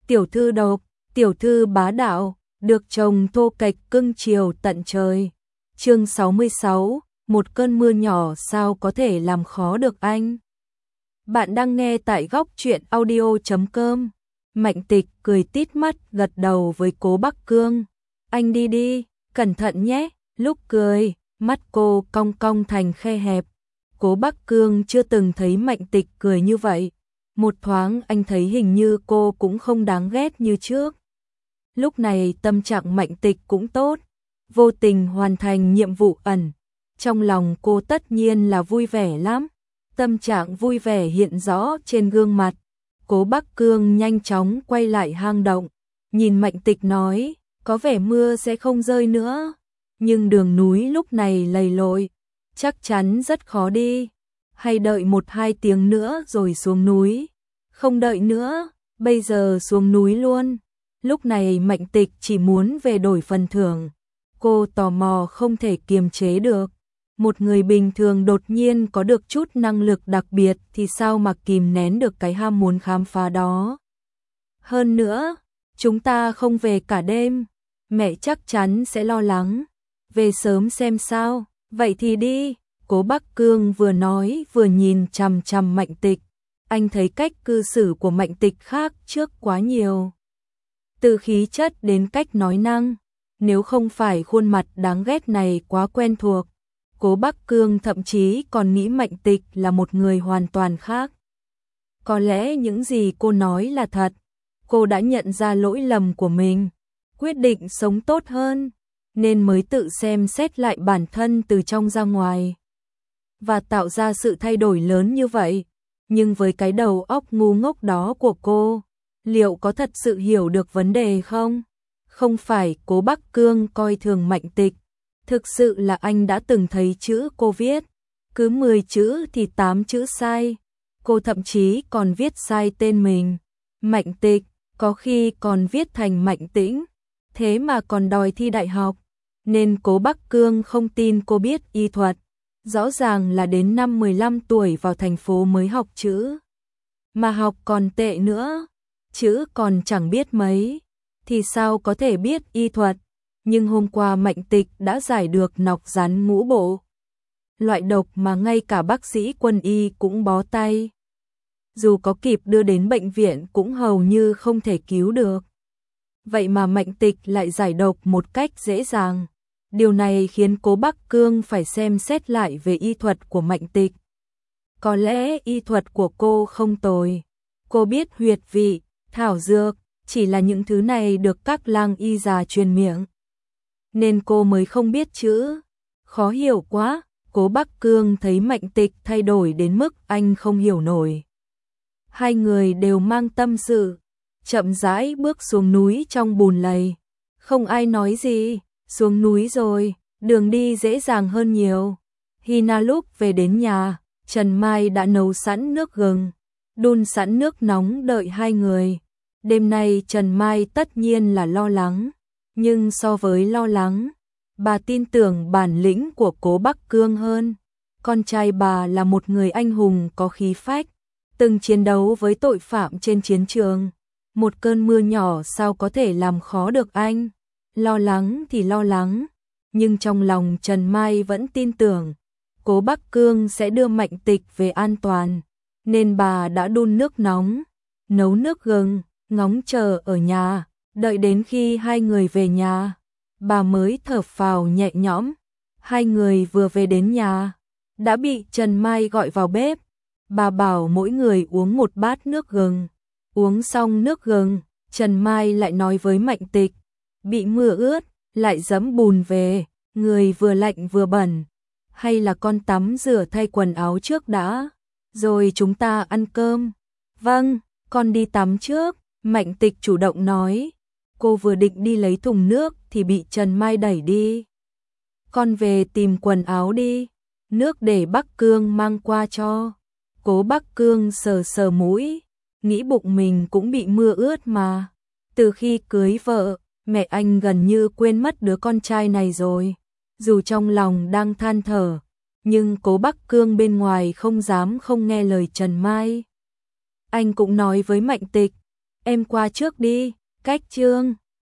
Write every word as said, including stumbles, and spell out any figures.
tiểu thư độc, tiểu thư bá đạo, được chồng thô kệch cưng chiều tận trời. Chương sáu mươi sáu, một cơn mưa nhỏ sao có thể làm khó được anh. Bạn đang nghe tại góc truyện audio chấm com. Mạnh Tịch cười tít mắt gật đầu với Cố Bắc Cương. Anh đi đi, cẩn thận nhé. Lúc cười, mắt cô cong cong thành khe hẹp. Cố Bắc Cương chưa từng thấy Mạnh Tịch cười như vậy. Một thoáng anh thấy hình như cô cũng không đáng ghét như trước. Lúc này tâm trạng Mạnh Tịch cũng tốt, vô tình hoàn thành nhiệm vụ ẩn. Trong lòng cô tất nhiên là vui vẻ lắm. Tâm trạng vui vẻ hiện rõ trên gương mặt. Cố Bắc Cương nhanh chóng quay lại hang động, nhìn Mạnh Tịch nói, có vẻ mưa sẽ không rơi nữa, nhưng đường núi lúc này lầy lội, chắc chắn rất khó đi, hay đợi một hai tiếng nữa rồi xuống núi. Không đợi nữa, bây giờ xuống núi luôn. Lúc này Mạnh Tịch chỉ muốn về đổi phần thưởng, cô tò mò không thể kiềm chế được. Một người bình thường đột nhiên có được chút năng lực đặc biệt thì sao mà kìm nén được cái ham muốn khám phá đó. Hơn nữa, chúng ta không về cả đêm, mẹ chắc chắn sẽ lo lắng. Về sớm xem sao, vậy thì đi. Cố Bắc Cương vừa nói vừa nhìn chằm chằm Mạnh Tịch. Anh thấy cách cư xử của Mạnh Tịch khác trước quá nhiều. Từ khí chất đến cách nói năng, nếu không phải khuôn mặt đáng ghét này quá quen thuộc, Cố Bắc Cương thậm chí còn nghĩ Mạnh Tịch là một người hoàn toàn khác. Có lẽ những gì cô nói là thật, cô đã nhận ra lỗi lầm của mình, quyết định sống tốt hơn, nên mới tự xem xét lại bản thân từ trong ra ngoài, và tạo ra sự thay đổi lớn như vậy. Nhưng với cái đầu óc ngu ngốc đó của cô, liệu có thật sự hiểu được vấn đề không? Không phải Cố Bắc Cương coi thường Mạnh Tịch. Thực sự là anh đã từng thấy chữ cô viết, cứ mười chữ thì tám chữ sai. Cô thậm chí còn viết sai tên mình, Mạnh Tịch, có khi còn viết thành Mạnh Tĩnh, thế mà còn đòi thi đại học. Nên Cố Bắc Cương không tin cô biết y thuật, rõ ràng là đến năm mười lăm tuổi vào thành phố mới học chữ. Mà học còn tệ nữa, chữ còn chẳng biết mấy, thì sao có thể biết y thuật. Nhưng hôm qua Mạnh Tịch đã giải được nọc rắn ngũ bộ, loại độc mà ngay cả bác sĩ quân y cũng bó tay. Dù có kịp đưa đến bệnh viện cũng hầu như không thể cứu được. Vậy mà Mạnh Tịch lại giải độc một cách dễ dàng. Điều này khiến Cố Bắc Cương phải xem xét lại về y thuật của Mạnh Tịch. Có lẽ y thuật của cô không tồi. Cô biết huyệt vị, thảo dược, chỉ là những thứ này được các lang y già truyền miệng, nên cô mới không biết chữ. Khó hiểu quá. Cố Bắc Cương thấy Mạnh Tịch thay đổi đến mức anh không hiểu nổi. Hai người đều mang tâm sự, chậm rãi bước xuống núi trong bùn lầy. Không ai nói gì, xuống núi rồi, đường đi dễ dàng hơn nhiều. Hina lúc về đến nhà, Trần Mai đã nấu sẵn nước gừng, đun sẵn nước nóng đợi hai người. Đêm nay Trần Mai tất nhiên là lo lắng, nhưng so với lo lắng, bà tin tưởng bản lĩnh của Cố Bắc Cương hơn. Con trai bà là một người anh hùng có khí phách, từng chiến đấu với tội phạm trên chiến trường. Một cơn mưa nhỏ sao có thể làm khó được anh. Lo lắng thì lo lắng, nhưng trong lòng Trần Mai vẫn tin tưởng Cố Bắc Cương sẽ đưa Mạnh Tịch về an toàn, nên bà đã đun nước nóng, nấu nước gừng, ngóng chờ ở nhà. Đợi đến khi hai người về nhà, bà mới thở phào nhẹ nhõm. Hai người vừa về đến nhà, đã bị Trần Mai gọi vào bếp. Bà bảo mỗi người uống một bát nước gừng. Uống xong nước gừng, Trần Mai lại nói với Mạnh Tịch, bị mưa ướt, lại dẫm bùn về, người vừa lạnh vừa bẩn. Hay là con tắm rửa thay quần áo trước đã, rồi chúng ta ăn cơm. Vâng, con đi tắm trước. Mạnh Tịch chủ động nói. Cô vừa định đi lấy thùng nước thì bị Trần Mai đẩy đi. Con về tìm quần áo đi, nước để Bắc Cương mang qua cho. Cố Bắc Cương sờ sờ mũi, nghĩ bụng mình cũng bị mưa ướt mà. Từ khi cưới vợ, mẹ anh gần như quên mất đứa con trai này rồi. Dù trong lòng đang than thở, nhưng Cố Bắc Cương bên ngoài không dám không nghe lời Trần Mai. Anh cũng nói với Mạnh Tịch, em qua trước đi, cách trương.